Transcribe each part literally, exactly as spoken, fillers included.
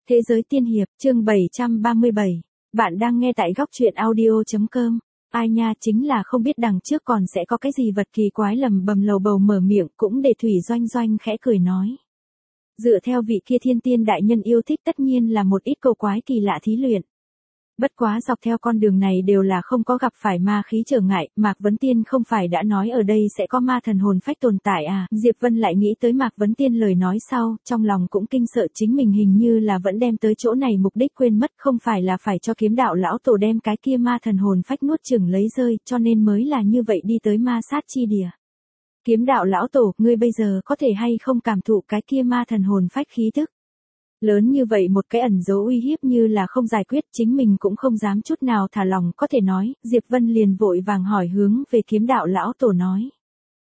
Thế giới tiên hiệp, chương bảy trăm ba mươi bảy. Bạn đang nghe tại góc truyện audio.com. Ai nha, chính là không biết đằng trước còn sẽ có cái gì vật kỳ quái lầm bầm lầu bầu mở miệng, cũng để Thủy Doanh Doanh khẽ cười nói. Dựa theo vị kia thiên tiên đại nhân yêu thích tất nhiên là một ít câu quái kỳ lạ thí luyện. Bất quá dọc theo con đường này đều là không có gặp phải ma khí trở ngại, Mạc Vấn Tiên không phải đã nói ở đây sẽ có ma thần hồn phách tồn tại à, Diệp Vân lại nghĩ tới Mạc Vấn Tiên lời nói sau, trong lòng cũng kinh sợ chính mình hình như là vẫn đem tới chỗ này mục đích quên mất, không phải là phải cho kiếm đạo lão tổ đem cái kia ma thần hồn phách nuốt chửng lấy rơi, cho nên mới là như vậy đi tới ma sát chi địa. Kiếm đạo lão tổ, ngươi bây giờ có thể hay không cảm thụ cái kia ma thần hồn phách khí tức? Lớn như vậy một cái ẩn dấu uy hiếp như là không giải quyết, chính mình cũng không dám chút nào thả lòng, có thể nói, Diệp Vân liền vội vàng hỏi hướng về kiếm đạo lão tổ nói.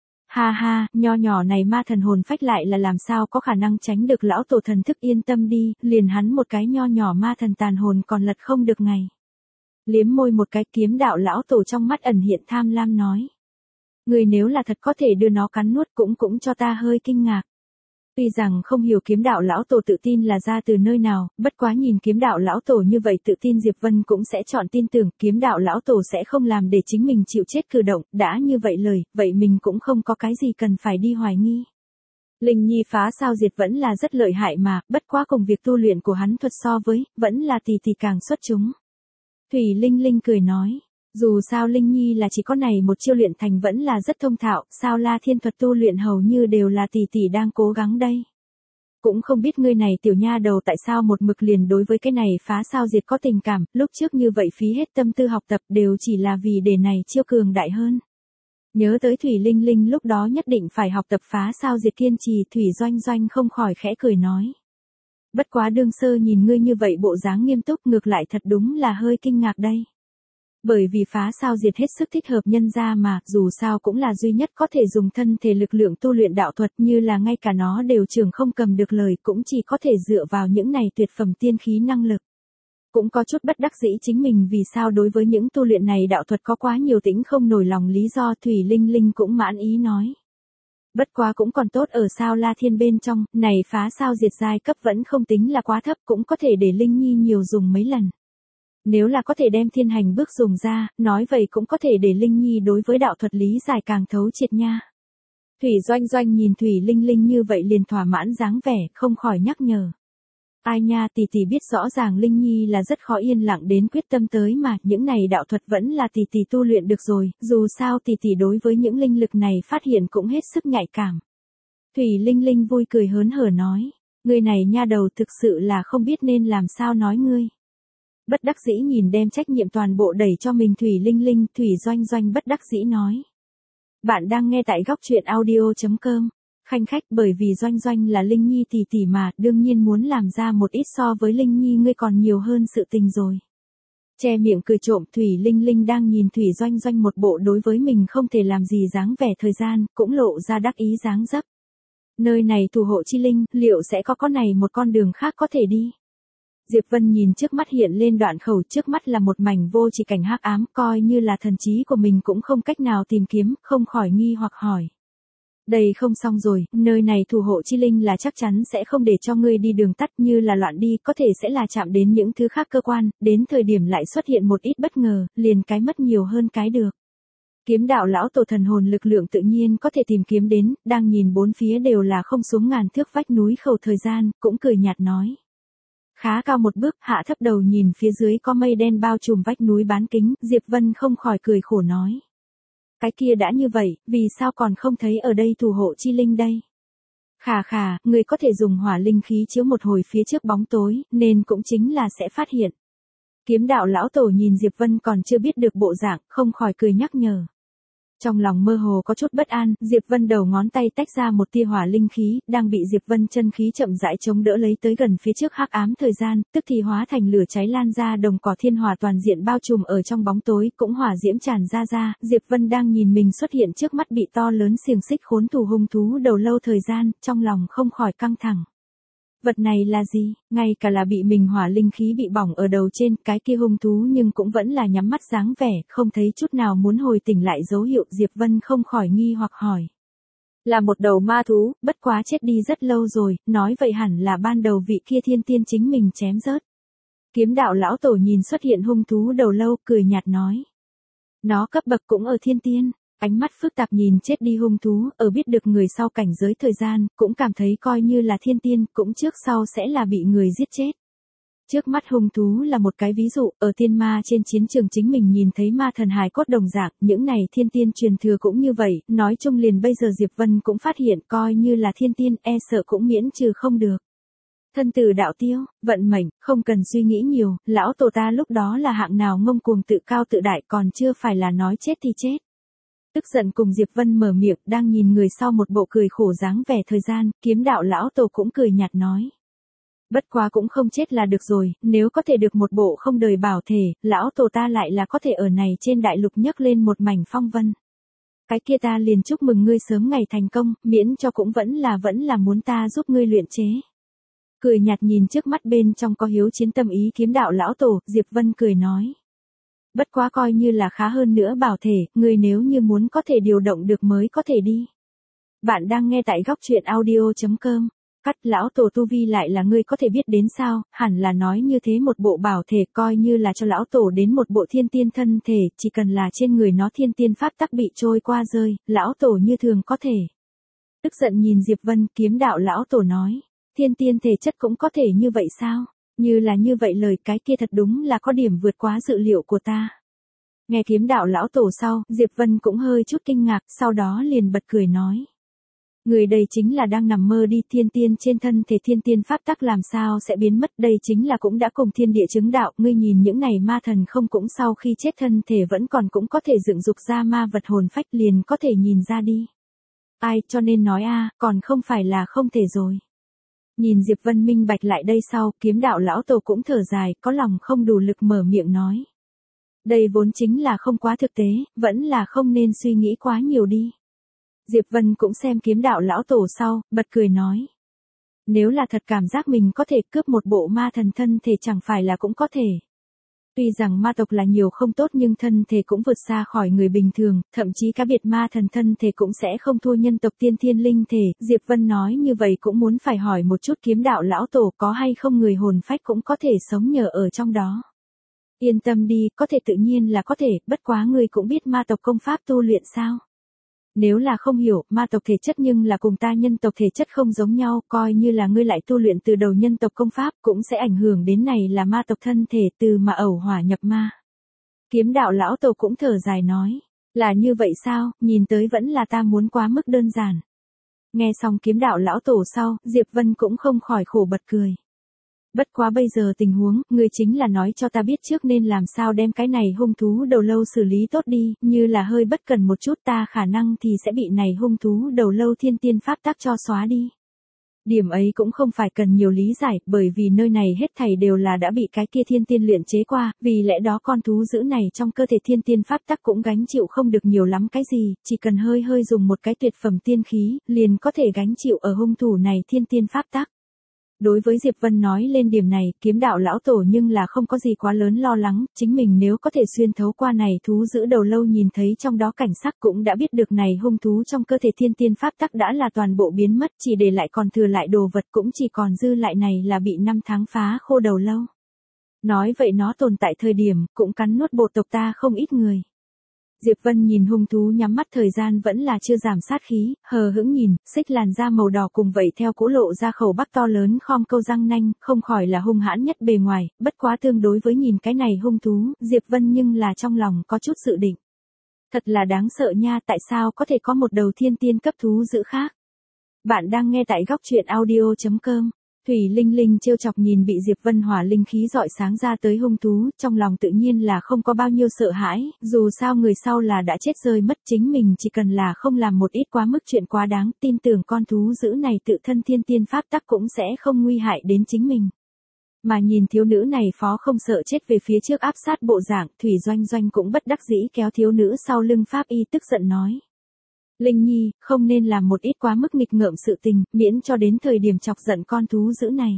Ha ha, nho nhỏ này ma thần hồn phách lại là làm sao có khả năng tránh được lão tổ thần thức, yên tâm đi, liền hắn một cái nho nhỏ ma thần tàn hồn còn lật không được ngày. Liếm môi một cái, kiếm đạo lão tổ trong mắt ẩn hiện tham lam nói. Người nếu là thật có thể đưa nó cắn nuốt cũng cũng cho ta hơi kinh ngạc. Tuy rằng không hiểu kiếm đạo lão tổ tự tin là ra từ nơi nào, bất quá nhìn kiếm đạo lão tổ như vậy tự tin, Diệp Vân cũng sẽ chọn tin tưởng kiếm đạo lão tổ sẽ không làm để chính mình chịu chết cử động, đã như vậy lời, vậy mình cũng không có cái gì cần phải đi hoài nghi. Linh Nhi phá sao diệt vẫn là rất lợi hại mà, bất quá cùng việc tu luyện của hắn thuật so với, vẫn là tỷ tỷ càng xuất chúng. Thủy Linh Linh cười nói. Dù sao Linh Nhi là chỉ có này một chiêu luyện thành vẫn là rất thông thạo, sao La Thiên thuật tu luyện hầu như đều là tỷ tỷ đang cố gắng đây. Cũng không biết ngươi này tiểu nha đầu tại sao một mực liền đối với cái này phá sao diệt có tình cảm, lúc trước như vậy phí hết tâm tư học tập đều chỉ là vì để này chiêu cường đại hơn. Nhớ tới Thủy Linh Linh lúc đó nhất định phải học tập phá sao diệt kiên trì, Thủy Doanh Doanh không khỏi khẽ cười nói. Bất quá đương sơ nhìn ngươi như vậy bộ dáng nghiêm túc, ngược lại thật đúng là hơi kinh ngạc đây. Bởi vì phá sao diệt hết sức thích hợp nhân gia mà, dù sao cũng là duy nhất có thể dùng thân thể lực lượng tu luyện đạo thuật, như là ngay cả nó đều trưởng không cầm được lời, cũng chỉ có thể dựa vào những này tuyệt phẩm tiên khí năng lực. Cũng có chút bất đắc dĩ chính mình vì sao đối với những tu luyện này đạo thuật có quá nhiều tĩnh không nổi lòng lý do, Thủy Linh Linh cũng mãn ý nói. Bất quá cũng còn tốt ở sao La Thiên bên trong, này phá sao diệt giai cấp vẫn không tính là quá thấp, cũng có thể để Linh Nhi nhiều dùng mấy lần. Nếu là có thể đem thiên hành bước dùng ra, nói vậy cũng có thể để Linh Nhi đối với đạo thuật lý giải càng thấu triệt nha. Thủy Doanh Doanh nhìn Thủy Linh Linh như vậy liền thỏa mãn dáng vẻ, không khỏi nhắc nhở. Ai nha, tỷ tỷ biết rõ ràng Linh Nhi là rất khó yên lặng đến quyết tâm tới mà, những này đạo thuật vẫn là tỷ tỷ tu luyện được rồi, dù sao tỷ tỷ đối với những linh lực này phát hiện cũng hết sức nhạy cảm. Thủy Linh Linh vui cười hớn hở nói, người này nha đầu thực sự là không biết nên làm sao nói ngươi. Bất đắc dĩ nhìn đem trách nhiệm toàn bộ đẩy cho mình Thủy Linh Linh, Thủy Doanh Doanh bất đắc dĩ nói. Bạn đang nghe tại góc truyện audio.com. Khanh khách, bởi vì Doanh Doanh là Linh Nhi tỷ tỷ mà, đương nhiên muốn làm ra một ít so với Linh Nhi ngươi còn nhiều hơn sự tình rồi. Che miệng cười trộm, Thủy Linh Linh đang nhìn Thủy Doanh Doanh một bộ đối với mình không thể làm gì dáng vẻ thời gian, cũng lộ ra đắc ý dáng dấp. Nơi này thủ hộ chi linh, liệu sẽ có con này một con đường khác có thể đi? Diệp Vân nhìn trước mắt hiện lên đoạn khẩu, trước mắt là một mảnh vô chỉ cảnh hắc ám, coi như là thần trí của mình cũng không cách nào tìm kiếm, không khỏi nghi hoặc hỏi. Đây không xong rồi, nơi này thủ hộ chi linh là chắc chắn sẽ không để cho ngươi đi đường tắt, như là loạn đi, có thể sẽ là chạm đến những thứ khác cơ quan, đến thời điểm lại xuất hiện một ít bất ngờ, liền cái mất nhiều hơn cái được. Kiếm đạo lão tổ thần hồn lực lượng tự nhiên có thể tìm kiếm đến, đang nhìn bốn phía đều là không xuống ngàn thước vách núi khẩu thời gian, cũng cười nhạt nói. Khá cao một bước, hạ thấp đầu nhìn phía dưới có mây đen bao trùm vách núi bán kính, Diệp Vân không khỏi cười khổ nói. Cái kia đã như vậy, vì sao còn không thấy ở đây thủ hộ chi linh đây? Khà khà, người có thể dùng hỏa linh khí chiếu một hồi phía trước bóng tối, nên cũng chính là sẽ phát hiện. Kiếm đạo lão tổ nhìn Diệp Vân còn chưa biết được bộ dạng, không khỏi cười nhắc nhở. Trong lòng mơ hồ có chút bất an, Diệp Vân đầu ngón tay tách ra một tia hỏa linh khí, đang bị Diệp Vân chân khí chậm rãi chống đỡ lấy tới gần phía trước hắc ám thời gian, tức thì hóa thành lửa cháy lan ra, đồng cỏ thiên hỏa toàn diện bao trùm ở trong bóng tối, cũng hỏa diễm tràn ra ra, Diệp Vân đang nhìn mình xuất hiện trước mắt bị to lớn xiềng xích khốn thủ hung thú đầu lâu thời gian, trong lòng không khỏi căng thẳng. Vật này là gì? Ngay cả là bị mình hỏa linh khí bị bỏng ở đầu trên, cái kia hung thú nhưng cũng vẫn là nhắm mắt dáng vẻ, không thấy chút nào muốn hồi tỉnh lại dấu hiệu, Diệp Vân không khỏi nghi hoặc hỏi. Là một đầu ma thú, bất quá chết đi rất lâu rồi, nói vậy hẳn là ban đầu vị kia thiên tiên chính mình chém rớt. Kiếm đạo lão tổ nhìn xuất hiện hung thú đầu lâu, cười nhạt nói. Nó cấp bậc cũng ở thiên tiên, ánh mắt phức tạp nhìn chết đi hung thú, ở biết được người sau cảnh giới thời gian, cũng cảm thấy coi như là thiên tiên, cũng trước sau sẽ là bị người giết chết. Trước mắt hung thú là một cái ví dụ, ở tiên ma trên chiến trường chính mình nhìn thấy ma thần hài cốt đồng dạng, những này thiên tiên truyền thừa cũng như vậy, nói chung liền bây giờ Diệp Vân cũng phát hiện coi như là thiên tiên, e sợ cũng miễn trừ không được. Thân tử đạo tiêu, vận mệnh, không cần suy nghĩ nhiều, lão tổ ta lúc đó là hạng nào ngông cuồng tự cao tự đại còn chưa phải là nói chết thì chết. Tức giận cùng Diệp Vân mở miệng, đang nhìn người sau một bộ cười khổ dáng vẻ thời gian, kiếm đạo lão tổ cũng cười nhạt nói. Bất quá cũng không chết là được rồi, nếu có thể được một bộ không đời bảo thể, lão tổ ta lại là có thể ở này trên đại lục nhấc lên một mảnh phong vân. Cái kia ta liền chúc mừng ngươi sớm ngày thành công, miễn cho cũng vẫn là vẫn là muốn ta giúp ngươi luyện chế. Cười nhạt nhìn trước mắt bên trong có hiếu chiến tâm ý kiếm đạo lão tổ, Diệp Vân cười nói. Bất quá coi như là khá hơn nữa bảo thể, ngươi nếu như muốn có thể điều động được mới có thể đi. Bạn đang nghe tại góc truyện audio chấm com. Cắt lão tổ tu vi lại là ngươi có thể biết đến sao, hẳn là nói như thế một bộ bảo thể coi như là cho lão tổ đến một bộ thiên tiên thân thể, chỉ cần là trên người nó thiên tiên pháp tắc bị trôi qua rơi, lão tổ như thường có thể. Tức giận nhìn Diệp Vân, kiếm đạo lão tổ nói, thiên tiên thể chất cũng có thể như vậy sao? Như là như vậy lời cái kia thật đúng là có điểm vượt quá dự liệu của ta. Nghe kiếm đạo lão tổ sau, Diệp Vân cũng hơi chút kinh ngạc, sau đó liền bật cười nói. Người đây chính là đang nằm mơ đi, thiên tiên trên thân thể thiên tiên pháp tắc làm sao sẽ biến mất, đây chính là cũng đã cùng thiên địa chứng đạo, ngươi nhìn những này ma thần không cũng sau khi chết thân thể vẫn còn cũng có thể dựng dục ra ma vật hồn phách liền có thể nhìn ra đi. Ai cho nên nói a còn không phải là không thể rồi. Nhìn Diệp Vân minh bạch lại đây sau, kiếm đạo lão tổ cũng thở dài, có lòng không đủ lực mở miệng nói. Đây vốn chính là không quá thực tế, vẫn là không nên suy nghĩ quá nhiều đi. Diệp Vân cũng xem kiếm đạo lão tổ sau, bật cười nói. Nếu là thật cảm giác mình có thể cướp một bộ ma thần thân thể chẳng phải là cũng có thể. Tuy rằng ma tộc là nhiều không tốt nhưng thân thể cũng vượt xa khỏi người bình thường, thậm chí cá biệt ma thần thân thể cũng sẽ không thua nhân tộc tiên thiên linh thể. Diệp Vân nói như vậy cũng muốn phải hỏi một chút kiếm đạo lão tổ có hay không người hồn phách cũng có thể sống nhờ ở trong đó. Yên tâm đi, có thể tự nhiên là có thể, bất quá người cũng biết ma tộc công pháp tu luyện sao. Nếu là không hiểu, ma tộc thể chất nhưng là cùng ta nhân tộc thể chất không giống nhau, coi như là ngươi lại tu luyện từ đầu nhân tộc công pháp cũng sẽ ảnh hưởng đến này là ma tộc thân thể từ mà ẩu hỏa nhập ma. Kiếm đạo lão tổ cũng thở dài nói, là như vậy sao, nhìn tới vẫn là ta muốn quá mức đơn giản. Nghe xong kiếm đạo lão tổ sau, Diệp Vân cũng không khỏi khổ bật cười. Bất quá bây giờ tình huống, ngươi chính là nói cho ta biết trước nên làm sao đem cái này hung thú đầu lâu xử lý tốt đi, như là hơi bất cần một chút ta khả năng thì sẽ bị này hung thú đầu lâu thiên tiên pháp tắc cho xóa đi. Điểm ấy cũng không phải cần nhiều lý giải, bởi vì nơi này hết thảy đều là đã bị cái kia thiên tiên luyện chế qua, vì lẽ đó con thú dữ này trong cơ thể thiên tiên pháp tắc cũng gánh chịu không được nhiều lắm cái gì, chỉ cần hơi hơi dùng một cái tuyệt phẩm tiên khí, liền có thể gánh chịu ở hung thủ này thiên tiên pháp tắc. Đối với Diệp Vân nói lên điểm này, kiếm đạo lão tổ nhưng là không có gì quá lớn lo lắng, chính mình nếu có thể xuyên thấu qua này thú giữ đầu lâu nhìn thấy trong đó cảnh sắc cũng đã biết được này hung thú trong cơ thể thiên tiên pháp tắc đã là toàn bộ biến mất, chỉ để lại còn thừa lại đồ vật cũng chỉ còn dư lại này là bị năm tháng phá khô đầu lâu. Nói vậy nó tồn tại thời điểm, cũng cắn nuốt bộ tộc ta không ít người. Diệp Vân nhìn hung thú nhắm mắt thời gian vẫn là chưa giảm sát khí, hờ hững nhìn, xích làn da màu đỏ cùng vậy theo cỗ lộ ra khẩu bắc to lớn khom câu răng nanh, không khỏi là hung hãn nhất bề ngoài, bất quá tương đối với nhìn cái này hung thú, Diệp Vân nhưng là trong lòng có chút dự định. Thật là đáng sợ nha, tại sao có thể có một đầu thiên tiên cấp thú dữ khác? Bạn đang nghe tại góc truyện audio chấm com. Thủy Linh Linh trêu chọc nhìn bị Diệp Vân hỏa linh khí dọi sáng ra tới hung thú, trong lòng tự nhiên là không có bao nhiêu sợ hãi, dù sao người sau là đã chết rơi mất, chính mình chỉ cần là không làm một ít quá mức chuyện quá đáng, tin tưởng con thú dữ này tự thân thiên tiên pháp tắc cũng sẽ không nguy hại đến chính mình. Mà nhìn thiếu nữ này phó không sợ chết về phía trước áp sát bộ dạng, Thủy Doanh Doanh cũng bất đắc dĩ kéo thiếu nữ sau lưng pháp y tức giận nói. Linh Nhi, không nên làm một ít quá mức nghịch ngợm sự tình, miễn cho đến thời điểm chọc giận con thú dữ này.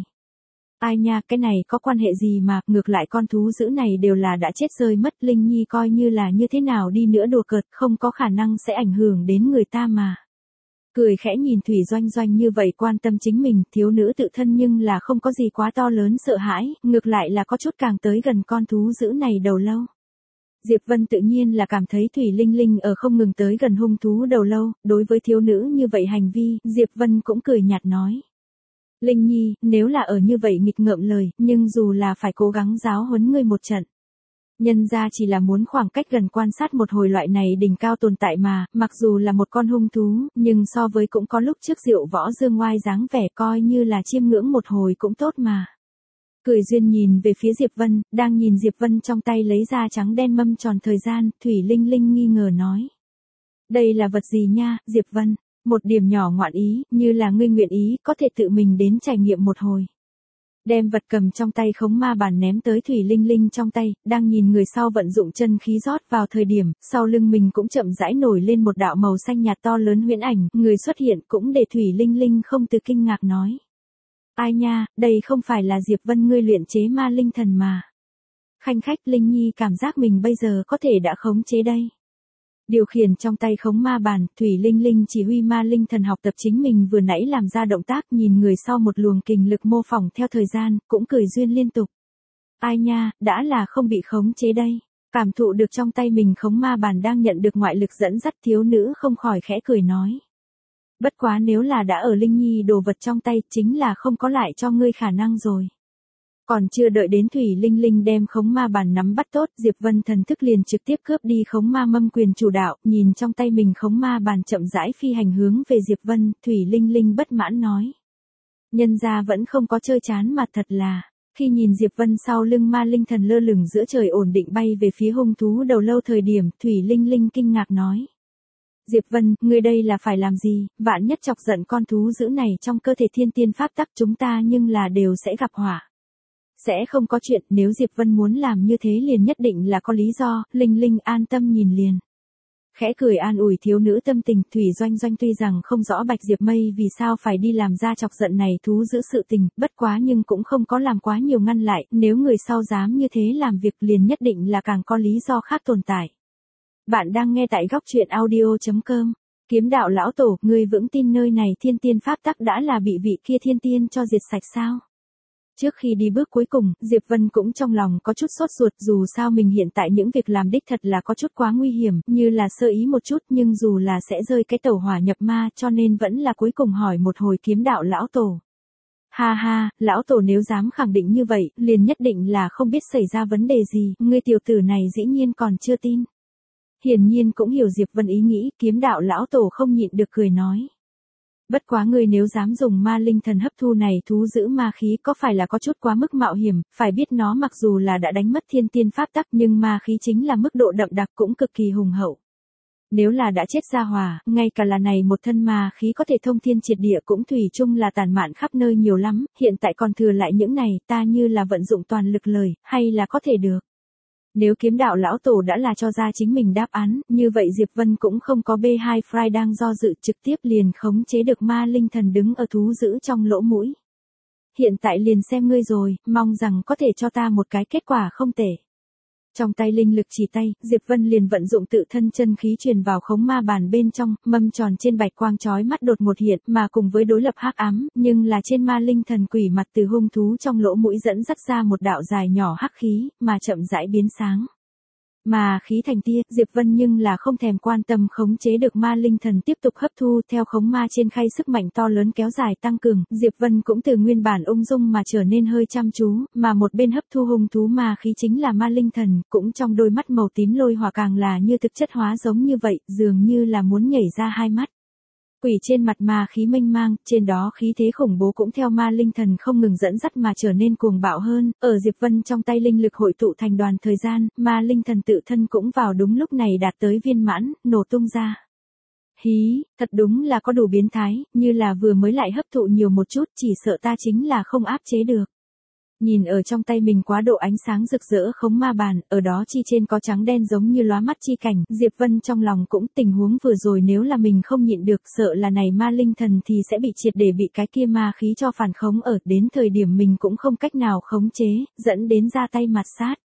Ai nha, cái này có quan hệ gì mà, ngược lại con thú dữ này đều là đã chết rơi mất, Linh Nhi coi như là như thế nào đi nữa đùa cợt, không có khả năng sẽ ảnh hưởng đến người ta mà. Cười khẽ nhìn Thủy Doanh Doanh như vậy quan tâm chính mình, thiếu nữ tự thân nhưng là không có gì quá to lớn sợ hãi, ngược lại là có chút càng tới gần con thú dữ này đầu lâu. Diệp Vân tự nhiên là cảm thấy Thủy Linh Linh ở không ngừng tới gần hung thú đầu lâu, đối với thiếu nữ như vậy hành vi, Diệp Vân cũng cười nhạt nói. Linh Nhi, nếu là ở như vậy nghịch ngợm lời, nhưng dù là phải cố gắng giáo huấn ngươi một trận. Nhân ra chỉ là muốn khoảng cách gần quan sát một hồi loại này đỉnh cao tồn tại mà, mặc dù là một con hung thú, nhưng so với cũng có lúc trước diệu võ dương ngoai dáng vẻ coi như là chiêm ngưỡng một hồi cũng tốt mà. Cười duyên nhìn về phía Diệp Vân, đang nhìn Diệp Vân trong tay lấy ra trắng đen mâm tròn thời gian, Thủy Linh Linh nghi ngờ nói. Đây là vật gì nha, Diệp Vân? Một điểm nhỏ ngoạn ý, như là ngươi nguyện ý, có thể tự mình đến trải nghiệm một hồi. Đem vật cầm trong tay khống ma bản ném tới Thủy Linh Linh trong tay, đang nhìn người sau vận dụng chân khí rót vào thời điểm, sau lưng mình cũng chậm rãi nổi lên một đạo màu xanh nhạt to lớn huyễn ảnh, người xuất hiện cũng để Thủy Linh Linh không từ kinh ngạc nói. Ai nha, đây không phải là Diệp Vân ngươi luyện chế ma linh thần mà. Khanh khách Linh Nhi cảm giác mình bây giờ có thể đã khống chế đây. Điều khiển trong tay khống ma bàn, Thủy Linh Linh chỉ huy ma linh thần học tập chính mình vừa nãy làm ra động tác nhìn người sau một luồng kình lực mô phỏng theo thời gian, cũng cười duyên liên tục. Ai nha, đã là không bị khống chế đây. Cảm thụ được trong tay mình khống ma bàn đang nhận được ngoại lực dẫn dắt thiếu nữ không khỏi khẽ cười nói. Bất quá nếu là đã ở Linh Nhi đồ vật trong tay chính là không có lại cho ngươi khả năng rồi. Còn chưa đợi đến Thủy Linh Linh đem khống ma bàn nắm bắt tốt, Diệp Vân thần thức liền trực tiếp cướp đi khống ma mâm quyền chủ đạo, nhìn trong tay mình khống ma bàn chậm rãi phi hành hướng về Diệp Vân, Thủy Linh Linh bất mãn nói. Nhân gia vẫn không có chơi chán mà thật là, khi nhìn Diệp Vân sau lưng ma linh thần lơ lửng giữa trời ổn định bay về phía hung thú đầu lâu thời điểm, Thủy Linh Linh kinh ngạc nói. Diệp Vân, ngươi đây là phải làm gì, vạn nhất chọc giận con thú dữ này trong cơ thể thiên tiên pháp tắc chúng ta nhưng là đều sẽ gặp họa. Sẽ không có chuyện, nếu Diệp Vân muốn làm như thế liền nhất định là có lý do, Linh Linh an tâm nhìn liền. Khẽ cười an ủi thiếu nữ tâm tình, Thủy Doanh Doanh tuy rằng không rõ Bạch Diệp Mây vì sao phải đi làm ra chọc giận này thú giữ sự tình, bất quá nhưng cũng không có làm quá nhiều ngăn lại, nếu người sau dám như thế làm việc liền nhất định là càng có lý do khác tồn tại. Bạn đang nghe tại góc truyện audio chấm com. Kiếm đạo lão tổ, ngươi vững tin nơi này thiên tiên pháp tắc đã là bị vị kia thiên tiên cho diệt sạch sao? Trước khi đi bước cuối cùng, Diệp Vân cũng trong lòng có chút sốt ruột, dù sao mình hiện tại những việc làm đích thật là có chút quá nguy hiểm, như là sơ ý một chút nhưng dù là sẽ rơi cái tẩu hỏa nhập ma cho nên vẫn là cuối cùng hỏi một hồi kiếm đạo lão tổ. Ha ha, lão tổ nếu dám khẳng định như vậy, liền nhất định là không biết xảy ra vấn đề gì, ngươi tiểu tử này dĩ nhiên còn chưa tin. Hiển nhiên cũng hiểu Diệp Vân ý nghĩ, kiếm đạo lão tổ không nhịn được cười nói. Bất quá ngươi nếu dám dùng ma linh thần hấp thu này thú giữ ma khí có phải là có chút quá mức mạo hiểm, phải biết nó mặc dù là đã đánh mất thiên tiên pháp tắc nhưng ma khí chính là mức độ đậm đặc cũng cực kỳ hùng hậu. Nếu là đã chết ra hòa, ngay cả là này một thân ma khí có thể thông thiên triệt địa cũng thủy chung là tàn mạn khắp nơi nhiều lắm, hiện tại còn thừa lại những này ta như là vận dụng toàn lực lời, hay là có thể được. Nếu kiếm đạo lão tổ đã là cho ra chính mình đáp án, như vậy Diệp Vân cũng không có bê hai Fry đang do dự trực tiếp liền khống chế được ma linh thần đứng ở thú giữ trong lỗ mũi. Hiện tại liền xem ngươi rồi, mong rằng có thể cho ta một cái kết quả không tệ. Trong tay linh lực chỉ tay, Diệp Vân liền vận dụng tự thân chân khí truyền vào khống ma bàn bên trong, mâm tròn trên bạch quang chói mắt đột một hiện, mà cùng với đối lập hắc ám, nhưng là trên ma linh thần quỷ mặt từ hung thú trong lỗ mũi dẫn dắt ra một đạo dài nhỏ hắc khí, mà chậm rãi biến sáng. Mà khí thành tia, Diệp Vân nhưng là không thèm quan tâm khống chế được ma linh thần tiếp tục hấp thu theo khống ma trên khay sức mạnh to lớn kéo dài tăng cường, Diệp Vân cũng từ nguyên bản ung dung mà trở nên hơi chăm chú, mà một bên hấp thu hung thú ma khí chính là ma linh thần, cũng trong đôi mắt màu tím lôi hỏa càng là như thực chất hóa giống như vậy, dường như là muốn nhảy ra hai mắt. Quỷ trên mặt ma khí mênh mang, trên đó khí thế khủng bố cũng theo ma linh thần không ngừng dẫn dắt mà trở nên cuồng bạo hơn, ở Diệp Vân trong tay linh lực hội tụ thành đoàn thời gian, ma linh thần tự thân cũng vào đúng lúc này đạt tới viên mãn, nổ tung ra. Hí, thật đúng là có đủ biến thái, như là vừa mới lại hấp thụ nhiều một chút, chỉ sợ ta chính là không áp chế được. Nhìn ở trong tay mình quá độ ánh sáng rực rỡ khống ma bàn, ở đó chi trên có trắng đen giống như lóa mắt chi cảnh, Diệp Vân trong lòng cũng tình huống vừa rồi nếu là mình không nhịn được sợ là này ma linh thần thì sẽ bị triệt để bị cái kia ma khí cho phản khống ở, đến thời điểm mình cũng không cách nào khống chế, dẫn đến ra tay mặt sát.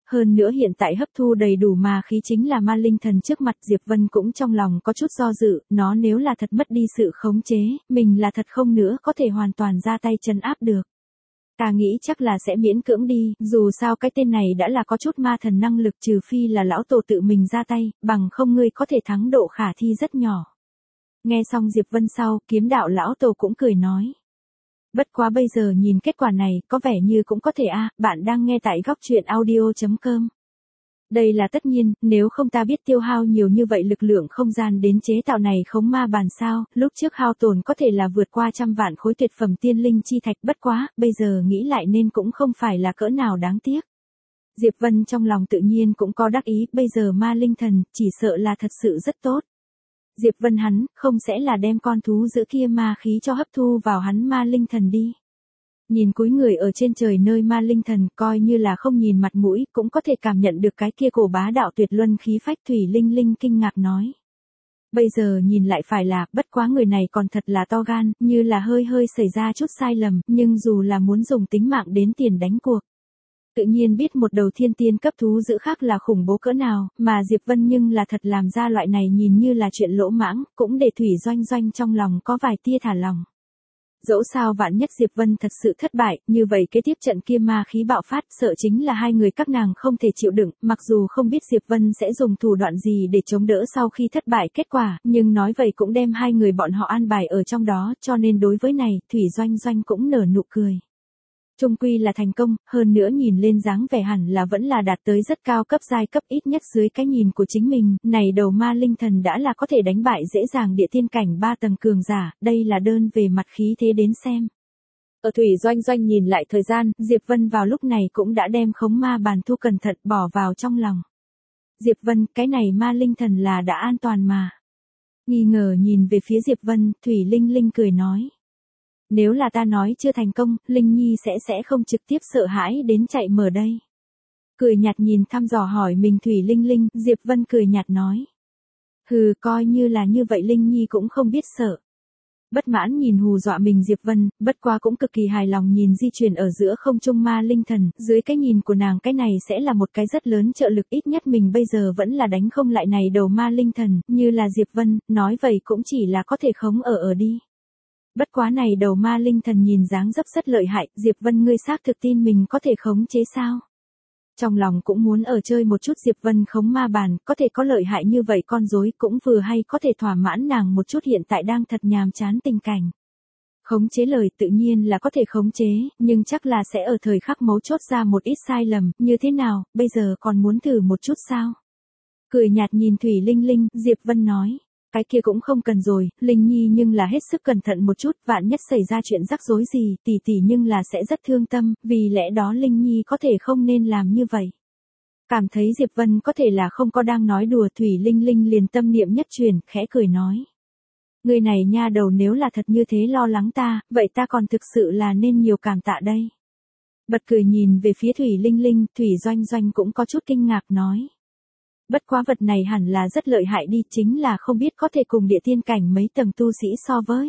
hơn nữa hiện tại hấp thu đầy đủ ma khí chính là ma linh thần trước mặt. Diệp Vân cũng trong lòng có chút do dự, nó nếu là thật mất đi sự khống chế, mình là thật không nữa có thể hoàn toàn ra tay trấn áp được. Ta nghĩ chắc là sẽ miễn cưỡng đi, dù sao cái tên này đã là có chút ma thần năng lực, trừ phi là lão tổ tự mình ra tay, bằng không ngươi có thể thắng độ khả thi rất nhỏ. Nghe xong Diệp Vân sau, kiếm đạo lão tổ cũng cười nói. Bất quá bây giờ nhìn kết quả này, có vẻ như cũng có thể a. Bạn đang nghe tại góc truyện audio chấm com. Đây là tất nhiên, nếu không ta biết tiêu hao nhiều như vậy lực lượng không gian đến chế tạo này khống ma bàn sao, lúc trước hao tổn có thể là vượt qua trăm vạn khối tuyệt phẩm tiên linh chi thạch, bất quá, bây giờ nghĩ lại nên cũng không phải là cỡ nào đáng tiếc. Diệp Vân trong lòng tự nhiên cũng có đắc ý, bây giờ ma linh thần, chỉ sợ là thật sự rất tốt. Diệp Vân hắn, không sẽ là đem con thú giữ kia ma khí cho hấp thu vào hắn ma linh thần đi. Nhìn cúi người ở trên trời nơi ma linh thần, coi như là không nhìn mặt mũi, cũng có thể cảm nhận được cái kia cổ bá đạo tuyệt luân khí phách. Thủy Linh Linh kinh ngạc nói. Bây giờ nhìn lại phải là, bất quá người này còn thật là to gan, như là hơi hơi xảy ra chút sai lầm, nhưng dù là muốn dùng tính mạng đến tiền đánh cuộc. Tự nhiên biết một đầu thiên tiên cấp thú giữ khác là khủng bố cỡ nào, mà Diệp Vân nhưng là thật làm ra loại này nhìn như là chuyện lỗ mãng, cũng để Thủy Doanh Doanh trong lòng có vài tia thả lòng. Dẫu sao vạn nhất Diệp Vân thật sự thất bại, như vậy kế tiếp trận kia ma khí bạo phát, sợ chính là hai người các nàng không thể chịu đựng, mặc dù không biết Diệp Vân sẽ dùng thủ đoạn gì để chống đỡ sau khi thất bại kết quả, nhưng nói vậy cũng đem hai người bọn họ an bài ở trong đó, cho nên đối với này, Thủy Doanh Doanh cũng nở nụ cười. Trung quy là thành công, hơn nữa nhìn lên dáng vẻ hẳn là vẫn là đạt tới rất cao cấp giai cấp, ít nhất dưới cái nhìn của chính mình, này đầu ma linh thần đã là có thể đánh bại dễ dàng địa tiên cảnh ba tầng cường giả, đây là đơn về mặt khí thế đến xem. Ở Thủy Doanh Doanh nhìn lại thời gian, Diệp Vân vào lúc này cũng đã đem khống ma bàn thu cẩn thận bỏ vào trong lòng. Diệp Vân, cái này ma linh thần là đã an toàn mà. Nghi ngờ nhìn về phía Diệp Vân, Thủy Linh Linh cười nói. Nếu là ta nói chưa thành công, Linh Nhi sẽ sẽ không trực tiếp sợ hãi đến chạy mở đây. Cười nhạt nhìn thăm dò hỏi mình Thủy Linh Linh, Diệp Vân cười nhạt nói. Hừ, coi như là như vậy Linh Nhi cũng không biết sợ. Bất mãn nhìn hù dọa mình Diệp Vân, bất quá cũng cực kỳ hài lòng nhìn di chuyển ở giữa không trung ma linh thần, dưới cái nhìn của nàng cái này sẽ là một cái rất lớn trợ lực, ít nhất mình bây giờ vẫn là đánh không lại này đầu ma linh thần, như là Diệp Vân, nói vậy cũng chỉ là có thể khống ở ở đi. Bất quá này đầu ma linh thần nhìn dáng dấp rất lợi hại, Diệp Vân ngươi xác thực tin mình có thể khống chế sao? Trong lòng cũng muốn ở chơi một chút Diệp Vân khống ma bàn, có thể có lợi hại như vậy con rối cũng vừa hay có thể thỏa mãn nàng một chút hiện tại đang thật nhàm chán tình cảnh. Khống chế lời tự nhiên là có thể khống chế, nhưng chắc là sẽ ở thời khắc mấu chốt ra một ít sai lầm, như thế nào, bây giờ còn muốn thử một chút sao? Cười nhạt nhìn Thủy Linh Linh, Diệp Vân nói. Cái kia cũng không cần rồi, Linh Nhi nhưng là hết sức cẩn thận một chút, vạn nhất xảy ra chuyện rắc rối gì, tỷ tỷ nhưng là sẽ rất thương tâm, vì lẽ đó Linh Nhi có thể không nên làm như vậy. Cảm thấy Diệp Vân có thể là không có đang nói đùa, Thủy Linh Linh liền tâm niệm nhất truyền, khẽ cười nói. Người này nha đầu nếu là thật như thế lo lắng ta, vậy ta còn thực sự là nên nhiều cảm tạ đây. Bật cười nhìn về phía Thủy Linh Linh, Thủy Doanh Doanh cũng có chút kinh ngạc nói. Bất quá vật này hẳn là rất lợi hại đi, chính là không biết có thể cùng địa tiên cảnh mấy tầng tu sĩ so với.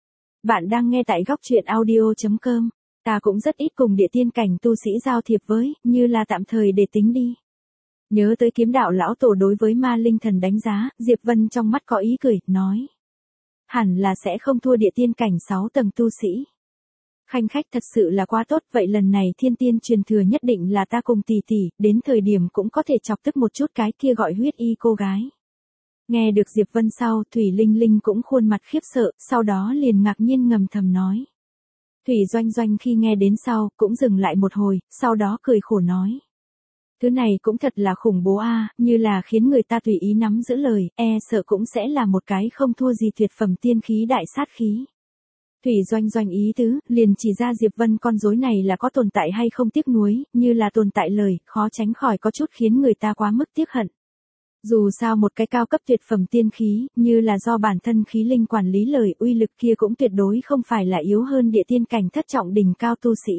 Bạn đang nghe tại góc truyện audio chấm com, ta cũng rất ít cùng địa tiên cảnh tu sĩ giao thiệp với, như là tạm thời để tính đi. Nhớ tới kiếm đạo lão tổ đối với ma linh thần đánh giá, Diệp Vân trong mắt có ý cười, nói. Hẳn là sẽ không thua địa tiên cảnh sáu tầng tu sĩ. Khanh khách thật sự là quá tốt, vậy lần này thiên tiên truyền thừa nhất định là ta cùng tỷ tỷ, đến thời điểm cũng có thể chọc tức một chút cái kia gọi huyết y cô gái. Nghe được Diệp Vân sau, Thủy Linh Linh cũng khuôn mặt khiếp sợ, sau đó liền ngạc nhiên ngầm thầm nói. Thủy Doanh Doanh khi nghe đến sau, cũng dừng lại một hồi, sau đó cười khổ nói. Thứ này cũng thật là khủng bố a, như là khiến người ta tùy ý nắm giữ lời, e sợ cũng sẽ là một cái không thua gì tuyệt phẩm tiên khí đại sát khí. Thủy Doanh Doanh ý tứ, liền chỉ ra Diệp Vân con rối này là có tồn tại hay không tiếc nuối, như là tồn tại lời, khó tránh khỏi có chút khiến người ta quá mức tiếc hận. Dù sao một cái cao cấp tuyệt phẩm tiên khí, như là do bản thân khí linh quản lý lời, uy lực kia cũng tuyệt đối không phải là yếu hơn địa tiên cảnh thất trọng đỉnh cao tu sĩ.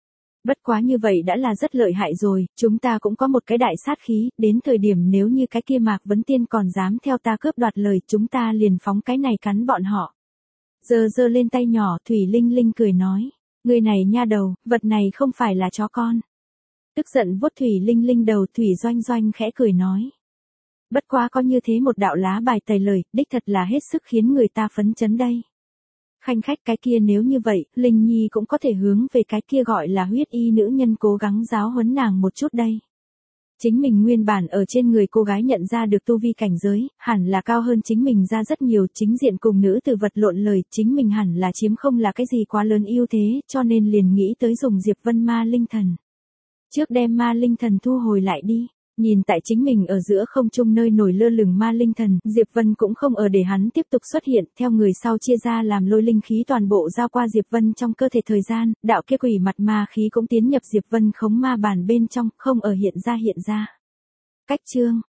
Bất quá như vậy đã là rất lợi hại rồi, chúng ta cũng có một cái đại sát khí, đến thời điểm nếu như cái kia Mạc Vấn Tiên còn dám theo ta cướp đoạt lời, chúng ta liền phóng cái này cắn bọn họ. Giơ giơ lên tay nhỏ, Thủy Linh Linh cười nói, người này nha đầu, vật này không phải là chó con. Tức giận vuốt Thủy Linh Linh đầu, Thủy Doanh Doanh khẽ cười nói. Bất quá có như thế một đạo lá bài tẩy lời, đích thật là hết sức khiến người ta phấn chấn đây. Khanh khách cái kia nếu như vậy, Linh Nhi cũng có thể hướng về cái kia gọi là huyết y nữ nhân cố gắng giáo huấn nàng một chút đây. Chính mình nguyên bản ở trên người cô gái nhận ra được tu vi cảnh giới, hẳn là cao hơn chính mình ra rất nhiều, chính diện cùng nữ từ vật lộn lời, chính mình hẳn là chiếm không là cái gì quá lớn ưu thế, cho nên liền nghĩ tới dùng Diệp Vân ma linh thần. Trước đem ma linh thần thu hồi lại đi. Nhìn tại chính mình ở giữa không trung nơi nổi lơ lửng ma linh thần, Diệp Vân cũng không ở để hắn tiếp tục xuất hiện, theo người sau chia ra làm lôi linh khí toàn bộ giao qua Diệp Vân trong cơ thể thời gian, đạo kia quỷ mặt ma khí cũng tiến nhập Diệp Vân khống ma bản bên trong, không ở hiện ra hiện ra. Cách chương